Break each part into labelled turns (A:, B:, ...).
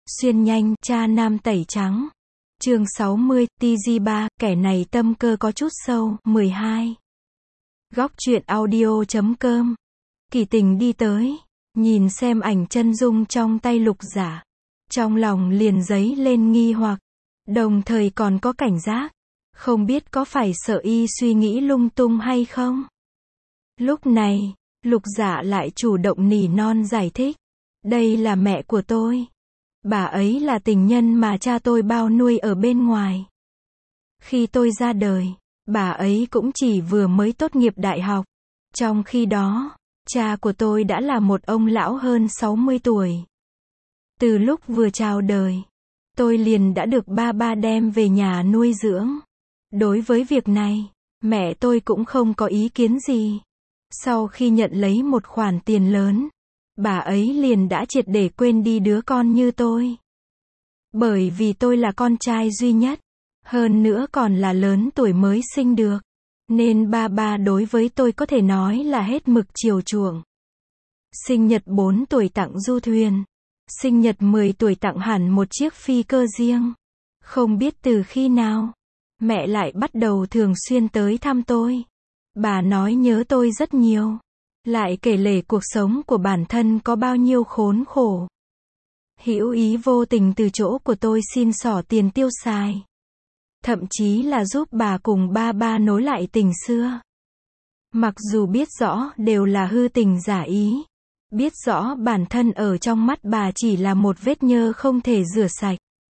A: Xuyên nhanh, cha nam tẩy trắng. Chương 60, TG3, kẻ này tâm cơ có chút sâu. 12. Góc truyện audio.com. Kỳ Tình đi tới, nhìn xem ảnh chân dung trong tay Lục Giả. Trong lòng liền dấy lên nghi hoặc, đồng thời còn có cảnh giác. Không biết có phải sợ y suy nghĩ lung tung hay không? Lúc này, Lục Giả lại chủ động nỉ non giải thích. Đây là mẹ của tôi. Bà ấy là tình nhân mà cha tôi bao nuôi ở bên ngoài. Khi tôi ra đời, bà ấy cũng chỉ vừa mới tốt nghiệp đại học. Trong khi đó, cha của tôi đã là một ông lão hơn 60 tuổi. Từ lúc vừa chào đời, tôi liền đã được ba đem về nhà nuôi dưỡng. Đối với việc này, mẹ tôi cũng không có ý kiến gì. Sau khi nhận lấy một khoản tiền lớn, bà ấy liền đã triệt để quên đi đứa con như tôi. Bởi vì tôi là con trai duy nhất, hơn nữa còn là lớn tuổi mới sinh được, nên ba đối với tôi có thể nói là hết mực chiều chuộng. Sinh nhật 4 tuổi tặng du thuyền, sinh nhật 10 tuổi tặng hẳn một chiếc phi cơ riêng. Không biết từ khi nào, mẹ lại bắt đầu thường xuyên tới thăm tôi. Bà nói nhớ tôi rất nhiều, lại kể lể cuộc sống của bản thân có bao nhiêu khốn khổ. Hữu ý vô tình từ chỗ của tôi xin xỏ tiền tiêu xài. Thậm chí là giúp bà cùng ba nối lại tình xưa. Mặc dù biết rõ đều là hư tình giả ý, biết rõ bản thân ở trong mắt bà chỉ là một vết nhơ không thể rửa sạch,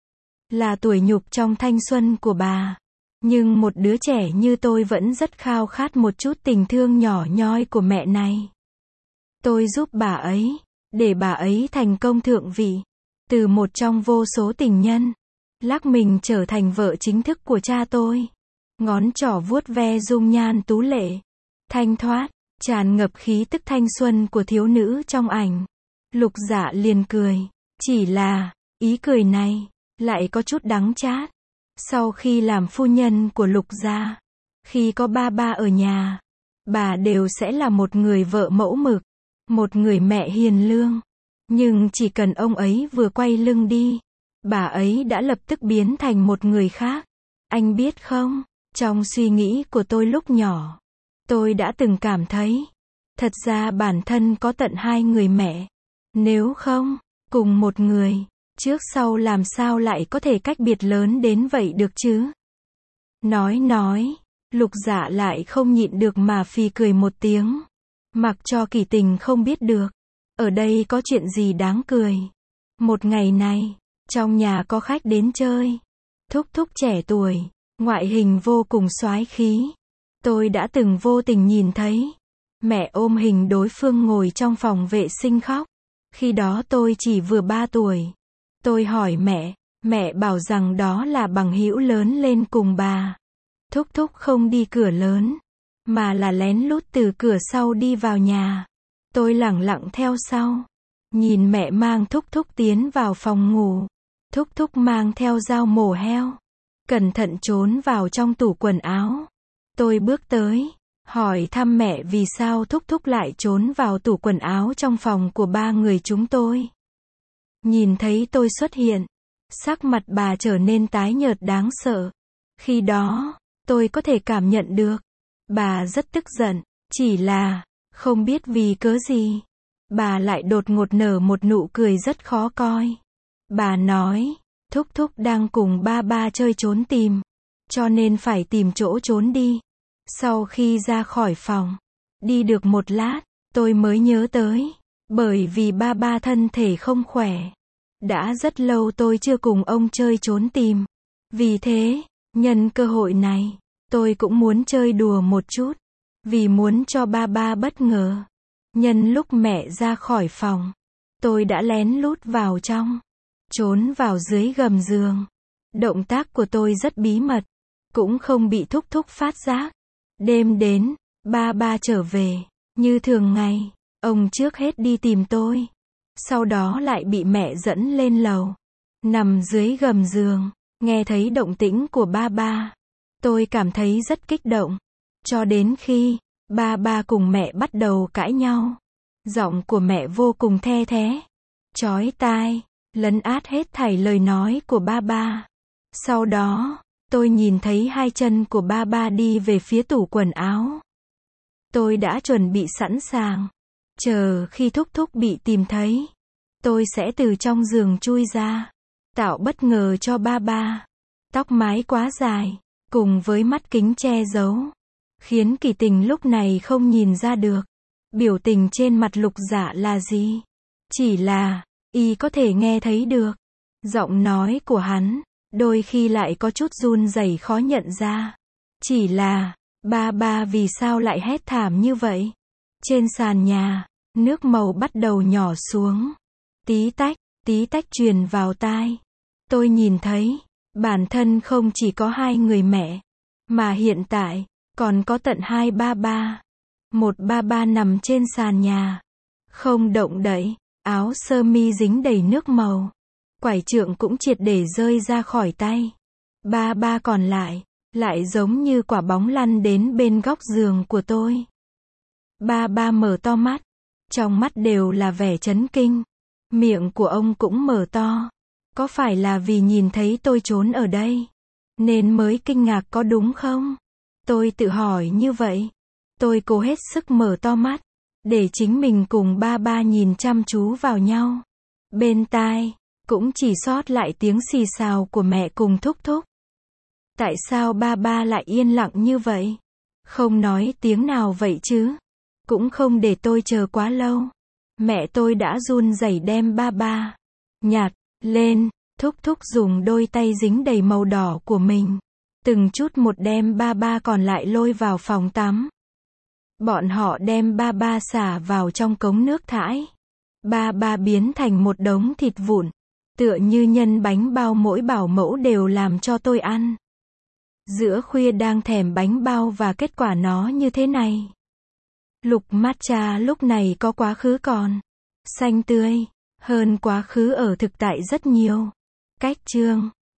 A: là tuổi nhục trong thanh xuân của bà. Nhưng một đứa trẻ như tôi vẫn rất khao khát một chút tình thương nhỏ nhoi của mẹ này. Tôi giúp bà ấy, để bà ấy thành công thượng vị, từ một trong vô số tình nhân, lắc mình trở thành vợ chính thức của cha tôi. Ngón trỏ vuốt ve dung nhan tú lệ, thanh thoát, tràn ngập khí tức thanh xuân của thiếu nữ trong ảnh. Lục Dạ liền cười, chỉ là, ý cười này, lại có chút đắng chát. Sau khi làm phu nhân của Lục gia, khi có ba ở nhà, bà đều sẽ là một người vợ mẫu mực, một người mẹ hiền lương. Nhưng chỉ cần ông ấy vừa quay lưng đi, bà ấy đã lập tức biến thành một người khác. Anh biết không, trong suy nghĩ của tôi lúc nhỏ, tôi đã từng cảm thấy, thật ra bản thân có tận 2 người mẹ. Nếu không, cùng một người, trước sau làm sao lại có thể cách biệt lớn đến vậy được chứ? Nói, Lục Dạ lại không nhịn được mà phì cười một tiếng. Mặc cho Kỳ Tình không biết được, ở đây có chuyện gì đáng cười. Một ngày này, trong nhà có khách đến chơi. Thúc thúc trẻ tuổi, ngoại hình vô cùng soái khí. Tôi đã từng vô tình nhìn thấy mẹ ôm hình đối phương ngồi trong phòng vệ sinh khóc. Khi đó tôi chỉ vừa 3 tuổi. Tôi hỏi mẹ bảo rằng đó là bằng hữu lớn lên cùng bà. Thúc thúc không đi cửa lớn, mà là lén lút từ cửa sau đi vào nhà. Tôi lẳng lặng theo sau, nhìn mẹ mang thúc thúc tiến vào phòng ngủ. Thúc thúc mang theo dao mổ heo, cẩn thận trốn vào trong tủ quần áo. Tôi bước tới, hỏi thăm mẹ vì sao thúc thúc lại trốn vào tủ quần áo trong phòng của 3 người chúng tôi. Nhìn thấy tôi xuất hiện, sắc mặt bà trở nên tái nhợt đáng sợ. Khi đó, tôi có thể cảm nhận được, bà rất tức giận, chỉ là, không biết vì cớ gì, bà lại đột ngột nở một nụ cười rất khó coi. Bà nói, thúc thúc đang cùng ba chơi trốn tìm, cho nên phải tìm chỗ trốn đi. Sau khi ra khỏi phòng, đi được một lát, tôi mới nhớ tới, bởi vì ba thân thể không khỏe. Đã rất lâu tôi chưa cùng ông chơi trốn tìm. Vì thế, nhân cơ hội này, tôi cũng muốn chơi đùa một chút. Vì muốn cho ba bất ngờ. Nhân lúc mẹ ra khỏi phòng, tôi đã lén lút vào trong, trốn vào dưới gầm giường. Động tác của tôi rất bí mật, cũng không bị thúc thúc phát giác. Đêm đến, ba trở về, như thường ngày, ông trước hết đi tìm tôi. Sau đó lại bị mẹ dẫn lên lầu. Nằm dưới gầm giường, nghe thấy động tĩnh của ba. Tôi cảm thấy rất kích động. Cho đến khi, ba cùng mẹ bắt đầu cãi nhau. Giọng của mẹ vô cùng the thé, chói tai. lấn át hết thảy lời nói của ba ba. Sau đó, tôi nhìn thấy hai chân của ba ba đi về phía tủ quần áo. Tôi đã chuẩn bị sẵn sàng. Chờ khi thúc thúc bị tìm thấy, tôi sẽ từ trong giường chui ra, tạo bất ngờ cho ba ba. Tóc mái quá dài, cùng với mắt kính che giấu, khiến Kỳ Tình lúc này không nhìn ra được biểu tình trên mặt Lục Dạ là gì. Chỉ là, y có thể nghe thấy được. Giọng nói của hắn, đôi khi lại có chút run rẩy khó nhận ra. Chỉ là, ba ba vì sao lại hét thảm như vậy? Trên sàn nhà, nước màu bắt đầu nhỏ xuống. Tí tách truyền vào tai. Tôi nhìn thấy, bản thân không chỉ có hai người mẹ, mà hiện tại, còn có tận hai ba ba. Một ba ba nằm trên sàn nhà, không động đậy, áo sơ mi dính đầy nước màu. Quải trượng cũng triệt để rơi ra khỏi tay. Ba ba còn lại giống như quả bóng lăn đến bên góc giường của tôi. Ba ba mở to mắt, trong mắt đều là vẻ chấn kinh. Miệng của ông cũng mở to. Có phải là vì nhìn thấy tôi trốn ở đây, nên mới kinh ngạc có đúng không? Tôi tự hỏi như vậy. Tôi cố hết sức mở to mắt, để chính mình cùng ba ba nhìn chăm chú vào nhau. Bên tai, cũng chỉ sót lại tiếng xì xào của mẹ cùng thúc thúc. Tại sao ba ba lại yên lặng như vậy? Không nói tiếng nào vậy chứ? Cũng không để tôi chờ quá lâu. Mẹ tôi đã run rẩy đem ba ba nhặt lên, thúc thúc dùng đôi tay dính đầy màu đỏ của mình, từng chút một đem ba ba còn lại lôi vào phòng tắm. Bọn họ đem ba ba xả vào trong cống nước thải. Ba ba biến thành một đống thịt vụn, tựa như nhân bánh bao mỗi bảo mẫu đều làm cho tôi ăn. Giữa khuya đang thèm bánh bao và kết quả nó như thế này. Lục matcha lúc này có quá khứ còn xanh tươi hơn quá khứ ở thực tại rất nhiều. Cách chương